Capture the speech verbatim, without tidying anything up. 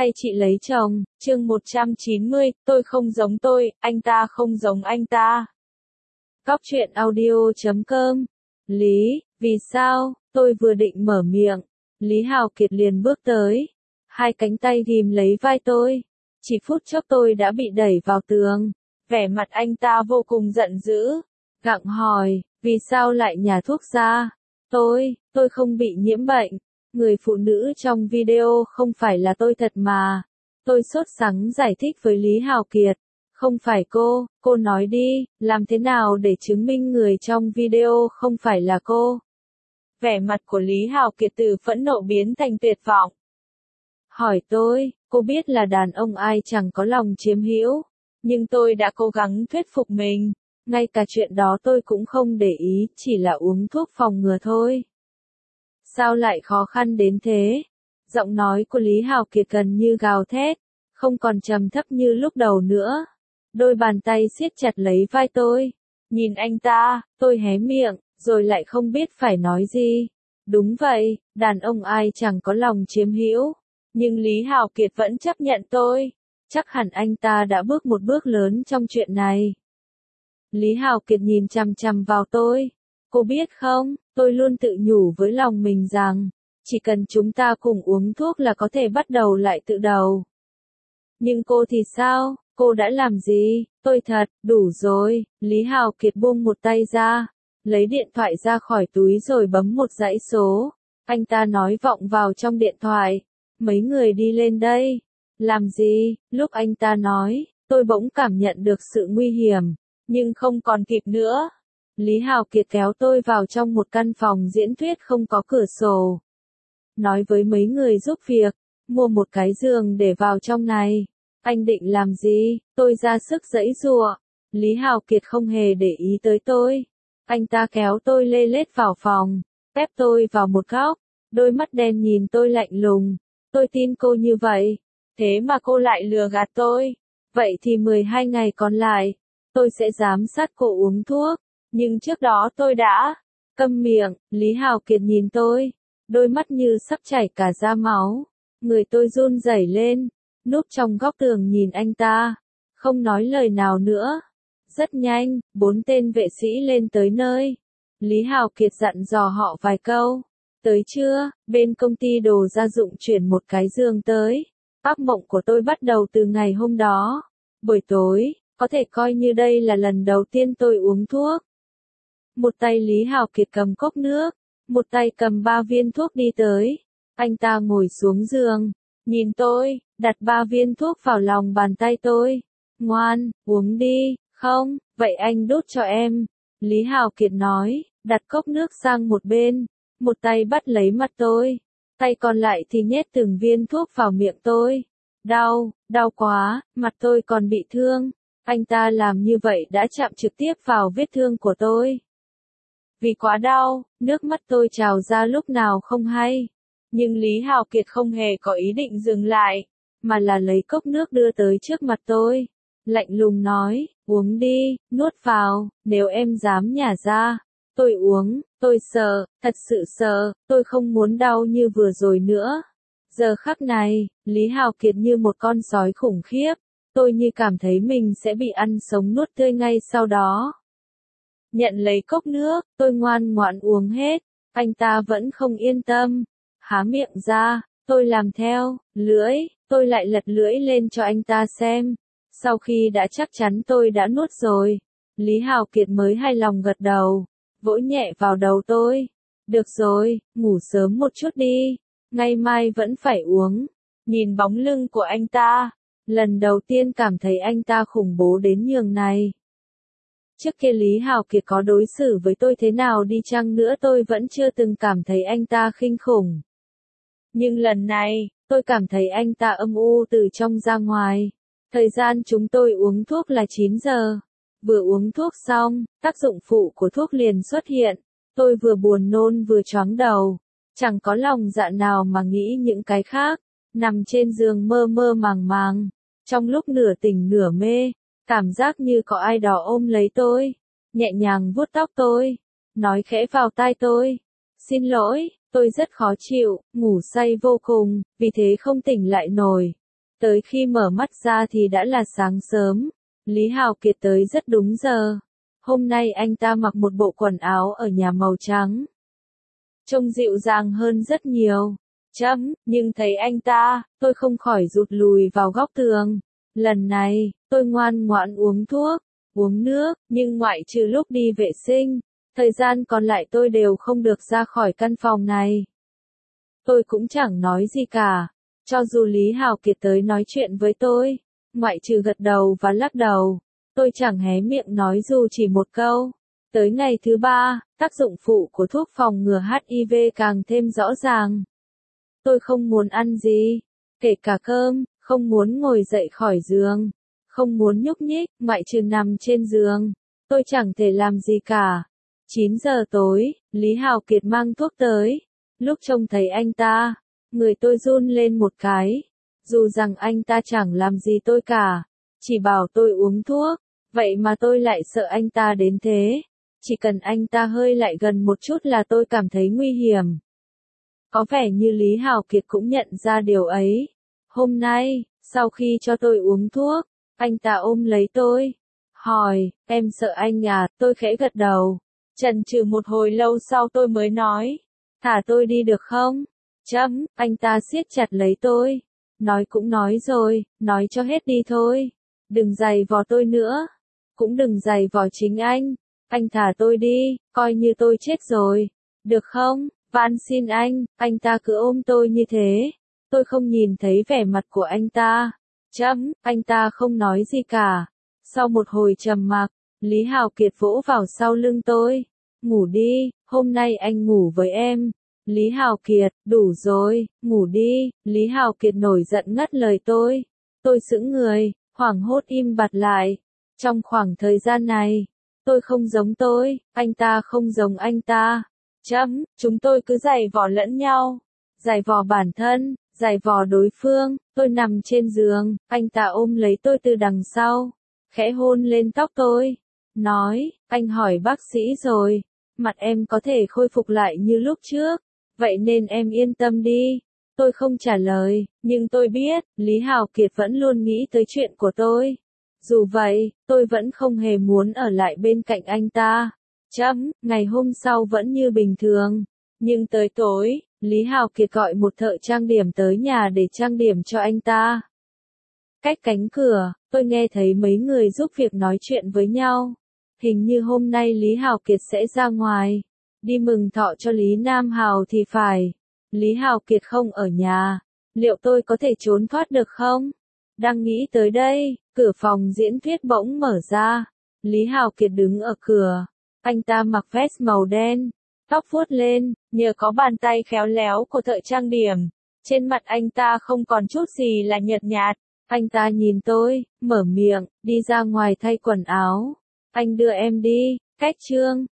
hay chị lấy chồng, chương một trăm chín mươi, tôi không giống tôi, anh ta không giống anh ta. Cóc truyện audio chấm com. Lý, vì sao, tôi vừa định mở miệng. Lý Hào Kiệt liền bước tới. Hai cánh tay ghim lấy vai tôi. Chỉ phút chốc tôi đã bị đẩy vào tường. Vẻ mặt anh ta vô cùng giận dữ. Gặng hỏi, vì sao lại nhả thuốc ra? Tôi, tôi không bị nhiễm bệnh. Người phụ nữ trong video không phải là tôi thật mà. Tôi sốt sắng giải thích với Lý Hào Kiệt. Không phải cô, cô nói đi, làm thế nào để chứng minh người trong video không phải là cô? Vẻ mặt của Lý Hào Kiệt từ phẫn nộ biến thành tuyệt vọng. Hỏi tôi, cô biết là đàn ông ai chẳng có lòng chiếm hữu, nhưng tôi đã cố gắng thuyết phục mình. Ngay cả chuyện đó tôi cũng không để ý, chỉ là uống thuốc phòng ngừa thôi. Sao lại khó khăn đến thế? Giọng nói của Lý Hào Kiệt gần như gào thét, không còn trầm thấp như lúc đầu nữa. Đôi bàn tay siết chặt lấy vai tôi. Nhìn anh ta, tôi hé miệng, rồi lại không biết phải nói gì. Đúng vậy, đàn ông ai chẳng có lòng chiếm hữu. Nhưng Lý Hào Kiệt vẫn chấp nhận tôi. Chắc hẳn anh ta đã bước một bước lớn trong chuyện này. Lý Hào Kiệt nhìn chằm chằm vào tôi. Cô biết không, tôi luôn tự nhủ với lòng mình rằng, chỉ cần chúng ta cùng uống thuốc là có thể bắt đầu lại từ đầu. Nhưng cô thì sao, cô đã làm gì? Tôi thật, đủ rồi. Lý Hào Kiệt buông một tay ra, lấy điện thoại ra khỏi túi rồi bấm một dãy số. Anh ta nói vọng vào trong điện thoại. Mấy người đi lên đây. Làm gì? Lúc anh ta nói, tôi bỗng cảm nhận được sự nguy hiểm, nhưng không còn kịp nữa. Lý Hào Kiệt kéo tôi vào trong một căn phòng diễn thuyết không có cửa sổ. Nói với mấy người giúp việc, mua một cái giường để vào trong này. Anh định làm gì? Tôi ra sức giãy giụa. Lý Hào Kiệt không hề để ý tới tôi. Anh ta kéo tôi lê lết vào phòng, ép tôi vào một góc, đôi mắt đen nhìn tôi lạnh lùng. Tôi tin cô như vậy, thế mà cô lại lừa gạt tôi. Vậy thì mười hai ngày còn lại, tôi sẽ giám sát cô uống thuốc. Nhưng trước đó tôi đã... Câm miệng. Lý Hào Kiệt nhìn tôi, đôi mắt như sắp chảy cả ra máu. Người tôi run rẩy lên, núp trong góc tường nhìn anh ta, không nói lời nào nữa. Rất nhanh, bốn tên vệ sĩ lên tới nơi. Lý Hào Kiệt dặn dò họ vài câu. Tới trưa, bên công ty đồ gia dụng chuyển một cái giường tới. Ác mộng của tôi bắt đầu từ ngày hôm đó. Buổi tối, có thể coi như đây là lần đầu tiên tôi uống thuốc. Một tay Lý Hào Kiệt cầm cốc nước, một tay cầm ba viên thuốc đi tới. Anh ta ngồi xuống giường, nhìn tôi, đặt ba viên thuốc vào lòng bàn tay tôi. Ngoan, uống đi, không, vậy anh đút cho em. Lý Hào Kiệt nói, đặt cốc nước sang một bên, một tay bắt lấy mặt tôi, tay còn lại thì nhét từng viên thuốc vào miệng tôi. Đau, đau quá, mặt tôi còn bị thương. Anh ta làm như vậy đã chạm trực tiếp vào vết thương của tôi. Vì quá đau, nước mắt tôi trào ra lúc nào không hay. Nhưng Lý Hào Kiệt không hề có ý định dừng lại, mà là lấy cốc nước đưa tới trước mặt tôi. Lạnh lùng nói, uống đi, nuốt vào, nếu em dám nhả ra. Tôi uống, tôi sợ, thật sự sợ, tôi không muốn đau như vừa rồi nữa. Giờ khắc này, Lý Hào Kiệt như một con sói khủng khiếp, tôi như cảm thấy mình sẽ bị ăn sống nuốt tươi ngay sau đó. Nhận lấy cốc nước, tôi ngoan ngoãn uống hết, anh ta vẫn không yên tâm. Há miệng ra, tôi làm theo, lưỡi, tôi lại lật lưỡi lên cho anh ta xem. Sau khi đã chắc chắn tôi đã nuốt rồi, Lý Hào Kiệt mới hài lòng gật đầu, vỗ nhẹ vào đầu tôi. Được rồi, ngủ sớm một chút đi, ngày mai vẫn phải uống. Nhìn bóng lưng của anh ta, lần đầu tiên cảm thấy anh ta khủng bố đến nhường này. Trước kia Lý Hào Kiệt có đối xử với tôi thế nào đi chăng nữa tôi vẫn chưa từng cảm thấy anh ta khinh khủng. Nhưng lần này, tôi cảm thấy anh ta âm u từ trong ra ngoài. Thời gian chúng tôi uống thuốc là chín giờ. Vừa uống thuốc xong, tác dụng phụ của thuốc liền xuất hiện. Tôi vừa buồn nôn vừa choáng đầu. Chẳng có lòng dạ nào mà nghĩ những cái khác. Nằm trên giường mơ mơ màng màng. Trong lúc nửa tỉnh nửa mê, cảm giác như có ai đó ôm lấy tôi, nhẹ nhàng vuốt tóc tôi, nói khẽ vào tai tôi. Xin lỗi, tôi rất khó chịu, ngủ say vô cùng, vì thế không tỉnh lại nổi. Tới khi mở mắt ra thì đã là sáng sớm. Lý Hào Kiệt tới rất đúng giờ. Hôm nay anh ta mặc một bộ quần áo ở nhà màu trắng. Trông dịu dàng hơn rất nhiều. Chấm, nhưng thấy anh ta, tôi không khỏi rụt lùi vào góc tường. Lần này, tôi ngoan ngoãn uống thuốc, uống nước, nhưng ngoại trừ lúc đi vệ sinh, thời gian còn lại tôi đều không được ra khỏi căn phòng này. Tôi cũng chẳng nói gì cả. Cho dù Lý Hào Kiệt tới nói chuyện với tôi, ngoại trừ gật đầu và lắc đầu, tôi chẳng hé miệng nói dù chỉ một câu. Tới ngày thứ ba, tác dụng phụ của thuốc phòng ngừa hát i vê càng thêm rõ ràng. Tôi không muốn ăn gì, kể cả cơm, không muốn ngồi dậy khỏi giường, không muốn nhúc nhích, ngoại trừ nằm trên giường. Tôi chẳng thể làm gì cả. chín giờ tối, Lý Hào Kiệt mang thuốc tới. Lúc trông thấy anh ta, người tôi run lên một cái. Dù rằng anh ta chẳng làm gì tôi cả, chỉ bảo tôi uống thuốc, vậy mà tôi lại sợ anh ta đến thế. Chỉ cần anh ta hơi lại gần một chút là tôi cảm thấy nguy hiểm. Có vẻ như Lý Hào Kiệt cũng nhận ra điều ấy. Hôm nay, sau khi cho tôi uống thuốc, anh ta ôm lấy tôi, hỏi, em sợ anh à, tôi khẽ gật đầu. Chần chừ một hồi lâu sau tôi mới nói, thả tôi đi được không? Chấm, anh ta siết chặt lấy tôi. Nói cũng nói rồi, nói cho hết đi thôi. Đừng giày vò tôi nữa. Cũng đừng giày vò chính anh. Anh thả tôi đi, coi như tôi chết rồi. Được không? Van xin anh, anh ta cứ ôm tôi như thế. Tôi không nhìn thấy vẻ mặt của anh ta. Chấm, anh ta không nói gì cả. Sau một hồi trầm mặc, Lý Hào Kiệt vỗ vào sau lưng tôi. Ngủ đi, hôm nay anh ngủ với em. Lý Hào Kiệt, đủ rồi, ngủ đi. Lý Hào Kiệt nổi giận ngắt lời tôi. Tôi sững người, hoảng hốt im bặt lại. Trong khoảng thời gian này, tôi không giống tôi, anh ta không giống anh ta. Chấm, chúng tôi cứ giày vò lẫn nhau. Giày vò bản thân, giày vò đối phương. Tôi nằm trên giường, anh ta ôm lấy tôi từ đằng sau, khẽ hôn lên tóc tôi. Nói, anh hỏi bác sĩ rồi, mặt em có thể khôi phục lại như lúc trước. Vậy nên em yên tâm đi. Tôi không trả lời, nhưng tôi biết, Lý Hào Kiệt vẫn luôn nghĩ tới chuyện của tôi. Dù vậy, tôi vẫn không hề muốn ở lại bên cạnh anh ta. Chấm, ngày hôm sau vẫn như bình thường. Nhưng tới tối, Lý Hào Kiệt gọi một thợ trang điểm tới nhà để trang điểm cho anh ta. Cách cánh cửa, tôi nghe thấy mấy người giúp việc nói chuyện với nhau. Hình như hôm nay Lý Hào Kiệt sẽ ra ngoài. Đi mừng thọ cho Lý Nam Hào thì phải. Lý Hào Kiệt không ở nhà. Liệu tôi có thể trốn thoát được không? Đang nghĩ tới đây, cửa phòng diễn thuyết bỗng mở ra. Lý Hào Kiệt đứng ở cửa. Anh ta mặc vest màu đen, tóc vuốt lên, nhờ có bàn tay khéo léo của thợ trang điểm. Trên mặt anh ta không còn chút gì là nhợt nhạt. Anh ta nhìn tôi, mở miệng, đi ra ngoài thay quần áo. Anh đưa em đi, cách chương.